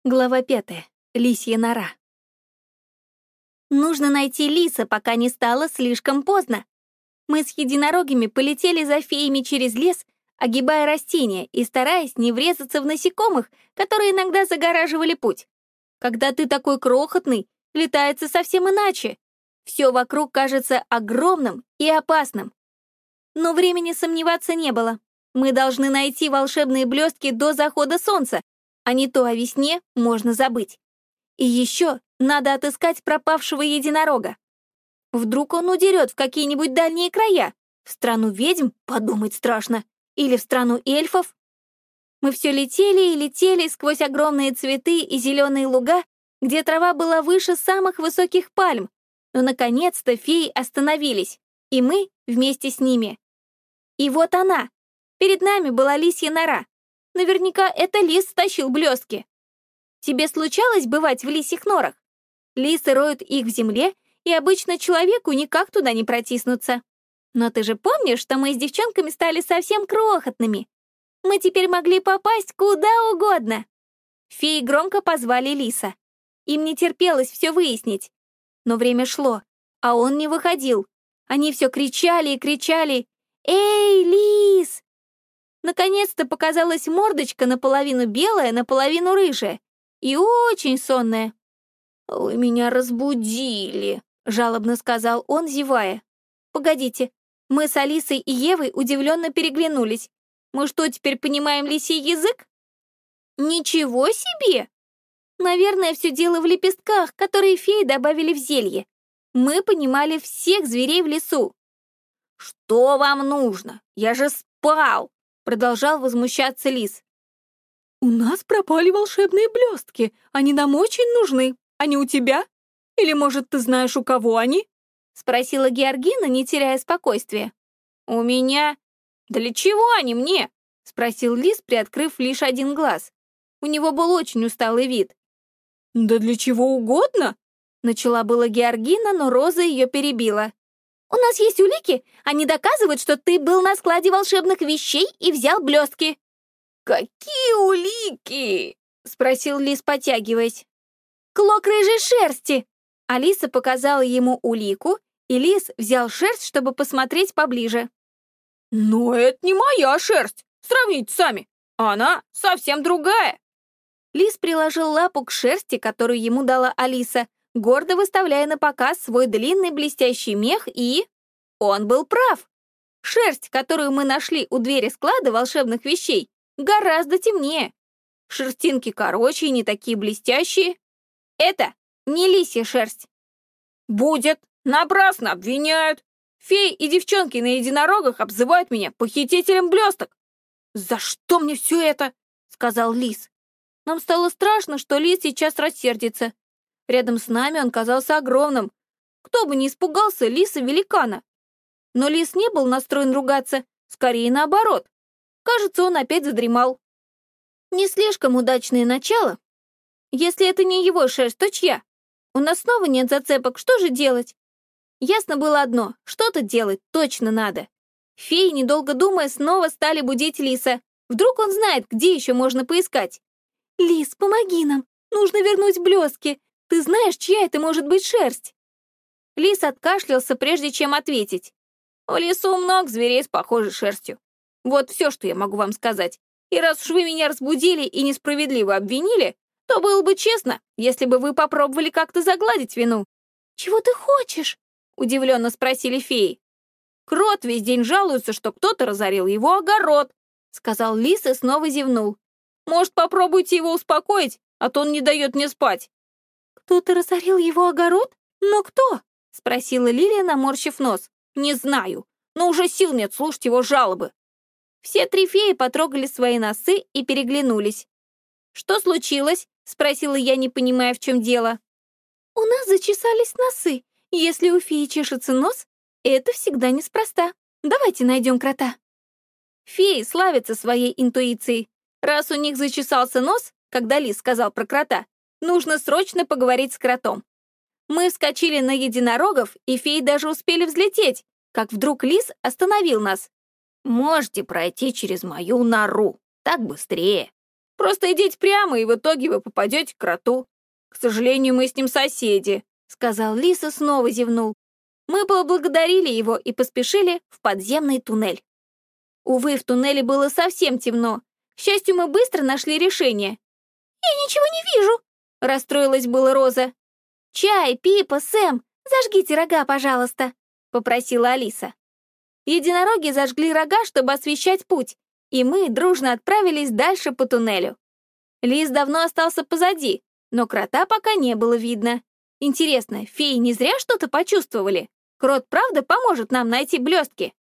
Глава 5. Лисья нора. Нужно найти лиса, пока не стало слишком поздно. Мы с единорогами полетели за феями через лес, огибая растения и стараясь не врезаться в насекомых, которые иногда загораживали путь. Когда ты такой крохотный, летается совсем иначе. Все вокруг кажется огромным и опасным. Но времени сомневаться не было. Мы должны найти волшебные блестки до захода солнца, а не то о весне можно забыть. И еще надо отыскать пропавшего единорога. Вдруг он удерет в какие-нибудь дальние края, в страну ведьм, подумать страшно, или в страну эльфов. Мы все летели и летели сквозь огромные цветы и зеленые луга, где трава была выше самых высоких пальм, но наконец-то феи остановились, и мы вместе с ними. И вот она. Перед нами была лисья нора. Наверняка это лис стащил блестки. Тебе случалось бывать в лисьих норах? Лисы роют их в земле, и обычно человеку никак туда не протиснуться. Но ты же помнишь, что мы с девчонками стали совсем крохотными? Мы теперь могли попасть куда угодно. Феи громко позвали лиса. Им не терпелось все выяснить. Но время шло, а он не выходил. Они все кричали и кричали: «Эй, лис!» Наконец-то показалась мордочка, наполовину белая, наполовину рыжая, и очень сонная. «Вы меня разбудили», — жалобно сказал он, зевая. «Погодите, мы с Алисой и Евой удивленно переглянулись. Мы что, теперь понимаем лисий язык?» «Ничего себе!» Наверное, все дело в лепестках, которые феи добавили в зелье. Мы понимали всех зверей в лесу. «Что вам нужно? Я же спал!» Продолжал возмущаться лис. «У нас пропали волшебные блестки. Они нам очень нужны. Они у тебя? Или, может, ты знаешь, у кого они?» Спросила Георгина, не теряя спокойствия. «У меня? Для чего они мне?» Спросил лис, приоткрыв лишь один глаз. У него был очень усталый вид. «Да для чего угодно?» Начала была Георгина, но Роза ее перебила. «У нас есть улики, они доказывают, что ты был на складе волшебных вещей и взял блестки». «Какие улики?» — спросил лис, потягиваясь. «Клок рыжей шерсти!» Алиса показала ему улику, и лис взял шерсть, чтобы посмотреть поближе. «Но это не моя шерсть, сравните сами, она совсем другая». Лис приложил лапу к шерсти, которую ему дала Алиса, гордо выставляя на показ свой длинный блестящий мех, и... Он был прав. Шерсть, которую мы нашли у двери склада волшебных вещей, гораздо темнее. Шерстинки короче и не такие блестящие. Это не лисья шерсть. «Будет! Напрасно обвиняют! Феи и девчонки на единорогах обзывают меня похитителем блесток!» «За что мне все это?» — сказал лис. Нам стало страшно, что лис сейчас рассердится. Рядом с нами он казался огромным. Кто бы не испугался лиса-великана. Но лис не был настроен ругаться, скорее наоборот. Кажется, он опять задремал. Не слишком удачное начало. Если это не его шерсть, то чья? У нас снова нет зацепок, что же делать? Ясно было одно, что-то делать точно надо. Феи, недолго думая, снова стали будить лиса. Вдруг он знает, где еще можно поискать. «Лис, помоги нам, нужно вернуть блестки. Ты знаешь, чья это может быть шерсть?» Лис откашлялся, прежде чем ответить. «В лесу много зверей с похожей шерстью. Вот все, что я могу вам сказать. И раз уж вы меня разбудили и несправедливо обвинили, то было бы честно, если бы вы попробовали как-то загладить вину». «Чего ты хочешь?» — удивленно спросили феи. «Крот весь день жалуется, что кто-то разорил его огород», — сказал лис и снова зевнул. «Может, попробуйте его успокоить, а то он не дает мне спать». «Кто-то разорил его огород? Но кто?» — спросила Лилия, наморщив нос. «Не знаю, но уже сил нет слушать его жалобы». Все три феи потрогали свои носы и переглянулись. «Что случилось?» — спросила я, не понимая, в чем дело. «У нас зачесались носы. Если у феи чешется нос, это всегда неспроста. Давайте найдем крота». Феи славятся своей интуицией. Раз у них зачесался нос, когда лис сказал про крота, нужно срочно поговорить с кротом. Мы вскочили на единорогов, и феи даже успели взлететь, как вдруг лис остановил нас. «Можете пройти через мою нору, так быстрее». Просто идите прямо, и в итоге вы попадете к кроту. К сожалению, мы с ним соседи», — сказал лис и снова зевнул. Мы поблагодарили его и поспешили в подземный туннель. Увы, в туннеле было совсем темно. К счастью, мы быстро нашли решение. «Я ничего не вижу», — расстроилась была Роза. «Чай, Пипа, Сэм, зажгите рога, пожалуйста», — попросила Алиса. Единороги зажгли рога, чтобы освещать путь, и мы дружно отправились дальше по туннелю. Лис давно остался позади, но крота пока не было видно. Интересно, феи не зря что-то почувствовали? Крот правда поможет нам найти блестки?